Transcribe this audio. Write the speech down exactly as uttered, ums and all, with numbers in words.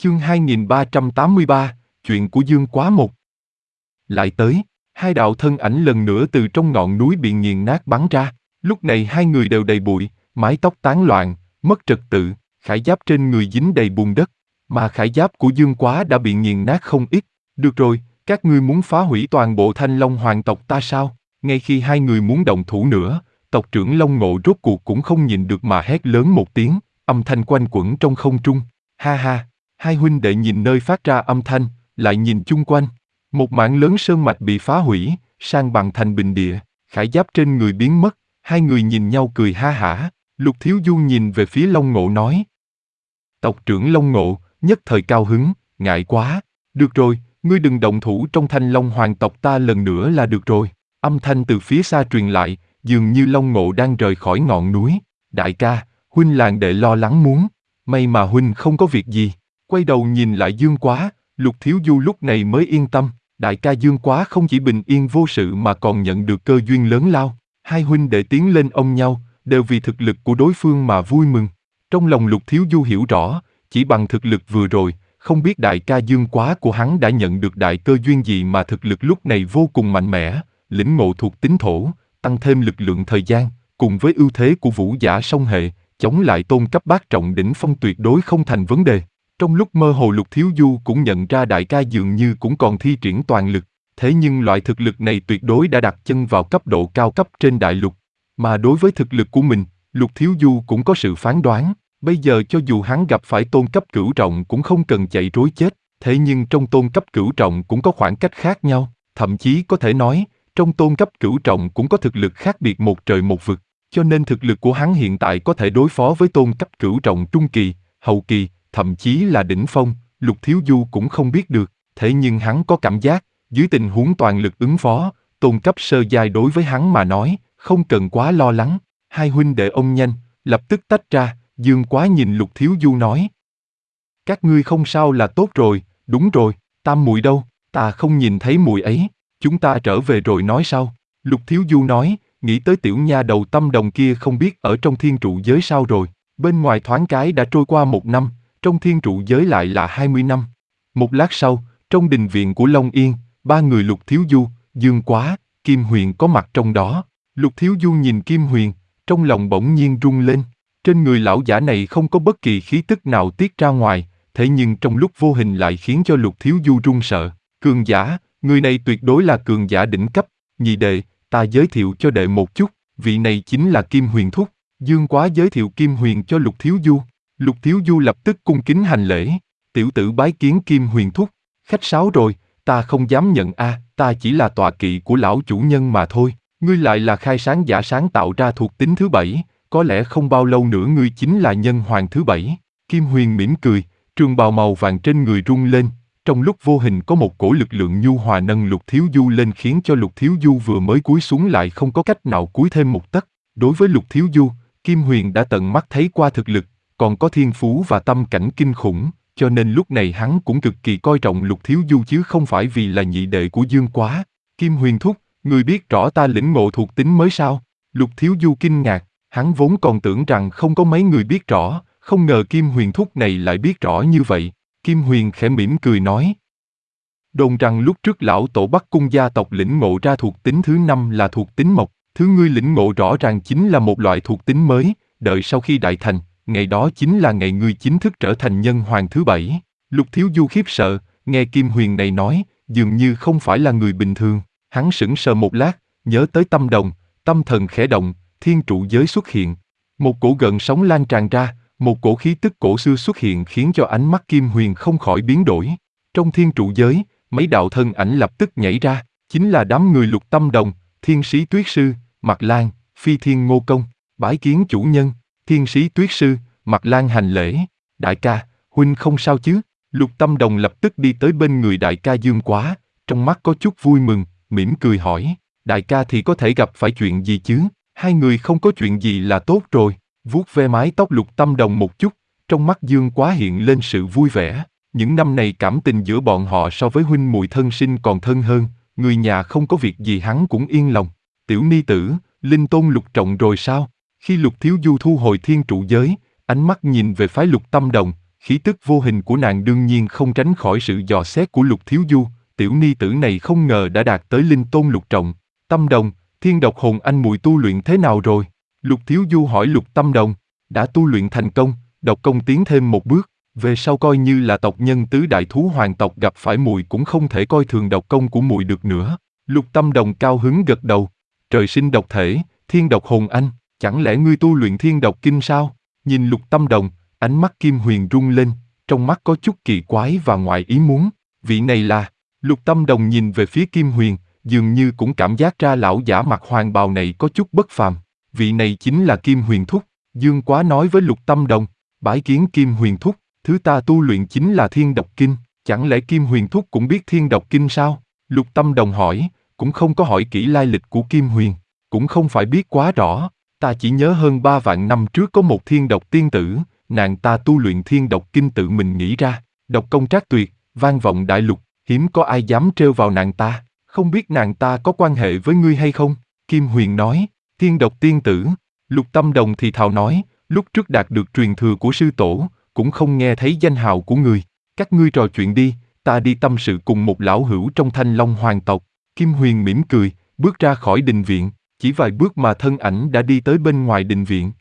Chương hai nghìn ba trăm tám mươi ba, chuyện của Dương Quá một. Lại tới, hai đạo thân ảnh lần nữa từ trong ngọn núi bị nghiền nát bắn ra. Lúc này hai người đều đầy bụi, mái tóc tán loạn, mất trật tự, khải giáp trên người dính đầy bùn đất, mà khải giáp của Dương Quá đã bị nghiền nát không ít. Được rồi, các ngươi muốn phá hủy toàn bộ Thanh Long hoàng tộc ta sao? Ngay khi hai người muốn động thủ nữa, tộc trưởng Long Ngộ rốt cuộc cũng không nhìn được mà hét lớn một tiếng, âm thanh quanh quẩn trong không trung. Ha ha! Hai huynh đệ nhìn nơi phát ra âm thanh, lại nhìn chung quanh. Một mảng lớn sơn mạch bị phá hủy, san bằng thành bình địa, khải giáp trên người biến mất, hai người nhìn nhau cười ha hả. Lục Thiếu Du nhìn về phía Long Ngộ nói. Tộc trưởng Long Ngộ, nhất thời cao hứng, ngại quá. Được rồi, ngươi đừng động thủ trong Thanh Long hoàng tộc ta lần nữa là được rồi. Âm thanh từ phía xa truyền lại, dường như Long Ngộ đang rời khỏi ngọn núi. Đại ca, huynh làng đệ lo lắng muốn. May mà huynh không có việc gì. Quay đầu nhìn lại Dương Quá, Lục Thiếu Du lúc này mới yên tâm. Đại ca Dương Quá không chỉ bình yên vô sự mà còn nhận được cơ duyên lớn lao. Hai huynh đệ tiến lên ôm nhau, đều vì thực lực của đối phương mà vui mừng. Trong lòng Lục Thiếu Du hiểu rõ, chỉ bằng thực lực vừa rồi, không biết đại ca Dương Quá của hắn đã nhận được đại cơ duyên gì mà thực lực lúc này vô cùng mạnh mẽ, lĩnh ngộ thuộc tính thổ, tăng thêm lực lượng thời gian, cùng với ưu thế của vũ giả song hệ, chống lại tôn cấp bát trọng đỉnh phong tuyệt đối không thành vấn đề. Trong lúc mơ hồ Lục Thiếu Du cũng nhận ra đại ca dường như cũng còn thi triển toàn lực, thế nhưng loại thực lực này tuyệt đối đã đặt chân vào cấp độ cao cấp trên đại lục. Mà đối với thực lực của mình, Lục Thiếu Du cũng có sự phán đoán, bây giờ cho dù hắn gặp phải tôn cấp cửu trọng cũng không cần chạy trối chết, thế nhưng trong tôn cấp cửu trọng cũng có khoảng cách khác nhau, thậm chí có thể nói, trong tôn cấp cửu trọng cũng có thực lực khác biệt một trời một vực, cho nên thực lực của hắn hiện tại có thể đối phó với tôn cấp cửu trọng trung kỳ, hậu kỳ, thậm chí là đỉnh phong, Lục Thiếu Du cũng không biết được, thế nhưng hắn có cảm giác, dưới tình huống toàn lực ứng phó, tôn cấp sơ giai đối với hắn mà nói, không cần quá lo lắng. Hai huynh đệ ôm nhanh, lập tức tách ra, Dương Quá nhìn Lục Thiếu Du nói. Các ngươi không sao là tốt rồi, đúng rồi, Tam muội đâu, ta không nhìn thấy muội ấy, chúng ta trở về rồi nói sau. Lục Thiếu Du nói, nghĩ tới tiểu nha đầu Tâm Đồng kia không biết ở trong thiên trụ giới sao rồi, bên ngoài thoáng cái đã trôi qua một năm, trong thiên trụ giới lại là hai mươi năm. Một lát sau, trong đình viện của Long Yên, ba người Lục Thiếu Du, Dương Quá, Kim Huyền có mặt trong đó. Lục Thiếu Du nhìn Kim Huyền, trong lòng bỗng nhiên rung lên. Trên người lão giả này không có bất kỳ khí tức nào tiết ra ngoài, thế nhưng trong lúc vô hình lại khiến cho Lục Thiếu Du run sợ. Cường giả, người này tuyệt đối là cường giả đỉnh cấp. Nhị đệ, ta giới thiệu cho đệ một chút, vị này chính là Kim Huyền thúc. Dương Quá giới thiệu Kim Huyền cho Lục Thiếu Du. Lục Thiếu Du lập tức cung kính hành lễ. Tiểu tử bái kiến Kim Huyền thúc. Khách sáo rồi, ta không dám nhận a, ta chỉ là tọa kỵ của lão chủ nhân mà thôi. Ngươi lại là khai sáng giả sáng tạo ra thuộc tính thứ bảy, có lẽ không bao lâu nữa ngươi chính là nhân hoàng thứ bảy. Kim Huyền mỉm cười, trường bào màu vàng trên người rung lên, trong lúc vô hình có một cổ lực lượng nhu hòa nâng Lục Thiếu Du lên khiến cho Lục Thiếu Du vừa mới cúi xuống lại không có cách nào cúi thêm một tấc. Đối với Lục Thiếu Du, Kim Huyền đã tận mắt thấy qua thực lực, còn có thiên phú và tâm cảnh kinh khủng, cho nên lúc này hắn cũng cực kỳ coi trọng Lục Thiếu Du chứ không phải vì là nhị đệ của Dương Quá. Kim Huyền thúc, ngươi biết rõ ta lĩnh ngộ thuộc tính mới sao? Lục Thiếu Du kinh ngạc, hắn vốn còn tưởng rằng không có mấy người biết rõ, không ngờ Kim Huyền thúc này lại biết rõ như vậy. Kim Huyền khẽ mỉm cười nói. Đồn rằng lúc trước lão tổ Bắc Cung gia tộc lĩnh ngộ ra thuộc tính thứ năm là thuộc tính mộc, thứ ngươi lĩnh ngộ rõ ràng chính là một loại thuộc tính mới, đợi sau khi đại thành, ngày đó chính là ngày ngươi chính thức trở thành nhân hoàng thứ bảy. Lục Thiếu Du khiếp sợ, nghe Kim Huyền này nói, dường như không phải là người bình thường. Hắn sững sờ một lát, nhớ tới Tâm Đồng, tâm thần khẽ động, thiên trụ giới xuất hiện. Một cổ gợn sóng lan tràn ra, một cổ khí tức cổ xưa xuất hiện khiến cho ánh mắt Kim Huyền không khỏi biến đổi. Trong thiên trụ giới, mấy đạo thân ảnh lập tức nhảy ra, chính là đám người Lục Tâm Đồng, Thiên Sĩ Tuyết Sư, Mạc Lan, Phi Thiên Ngô Công, bái kiến chủ nhân. Thiên Sĩ Tuyết Sư, Mạc Lan hành lễ. Đại ca, huynh không sao chứ? Lục Tâm Đồng lập tức đi tới bên người đại ca Dương Quá, trong mắt có chút vui mừng, mỉm cười hỏi, đại ca thì có thể gặp phải chuyện gì chứ? Hai người không có chuyện gì là tốt rồi. Vuốt ve mái tóc Lục Tâm Đồng một chút, trong mắt Dương Quá hiện lên sự vui vẻ. Những năm này cảm tình giữa bọn họ so với huynh muội thân sinh còn thân hơn, người nhà không có việc gì hắn cũng yên lòng. Tiểu ni tử, linh tôn lục trọng rồi sao? Khi Lục Thiếu Du thu hồi thiên trụ giới, ánh mắt nhìn về phái Lục Tâm Đồng, Khí tức vô hình của nàng đương nhiên không tránh khỏi sự dò xét của Lục Thiếu Du, tiểu ni tử này không ngờ đã đạt tới linh tôn lục trọng. Tâm Đồng, thiên độc hồn anh mùi tu luyện thế nào rồi? Lục Thiếu Du hỏi Lục Tâm Đồng. Đã tu luyện thành công, độc công tiến thêm một bước, về sau coi như là tộc nhân tứ đại thú hoàng tộc gặp phải muội cũng không thể coi thường độc công của muội được nữa. Lục Tâm Đồng cao hứng gật đầu. Trời sinh độc thể, thiên độc hồn anh, chẳng lẽ ngươi tu luyện thiên độc kinh sao? Nhìn Lục Tâm Đồng, ánh mắt Kim Huyền rung lên, trong mắt có chút kỳ quái và ngoại ý muốn. Vị này là... Lục Tâm Đồng nhìn về phía Kim Huyền, dường như cũng cảm giác ra lão giả mặc hoàng bào này có chút bất phàm. Vị này chính là Kim Huyền Thúc. Dương Quá nói với Lục Tâm Đồng, bái kiến Kim Huyền Thúc, thứ ta tu luyện chính là thiên độc kinh, chẳng lẽ Kim Huyền Thúc cũng biết thiên độc kinh sao? Lục Tâm Đồng hỏi, cũng không có hỏi kỹ lai lịch của Kim Huyền, cũng không phải biết quá rõ, ta chỉ nhớ hơn ba vạn năm trước có một thiên độc tiên tử, nàng ta tu luyện thiên độc kinh tự mình nghĩ ra, độc công trác tuyệt, vang vọng đại lục, hiếm có ai dám trêu vào nàng ta, không biết nàng ta có quan hệ với ngươi hay không? Kim Huyền nói, thiên độc tiên tử. Lục Tâm Đồng thì thào nói, lúc trước đạt được truyền thừa của sư tổ, cũng không nghe thấy danh hào của người. Các ngươi trò chuyện đi, ta đi tâm sự cùng một lão hữu trong Thanh Long hoàng tộc. Kim Huyền mỉm cười, bước ra khỏi đình viện, chỉ vài bước mà thân ảnh đã đi tới bên ngoài đình viện.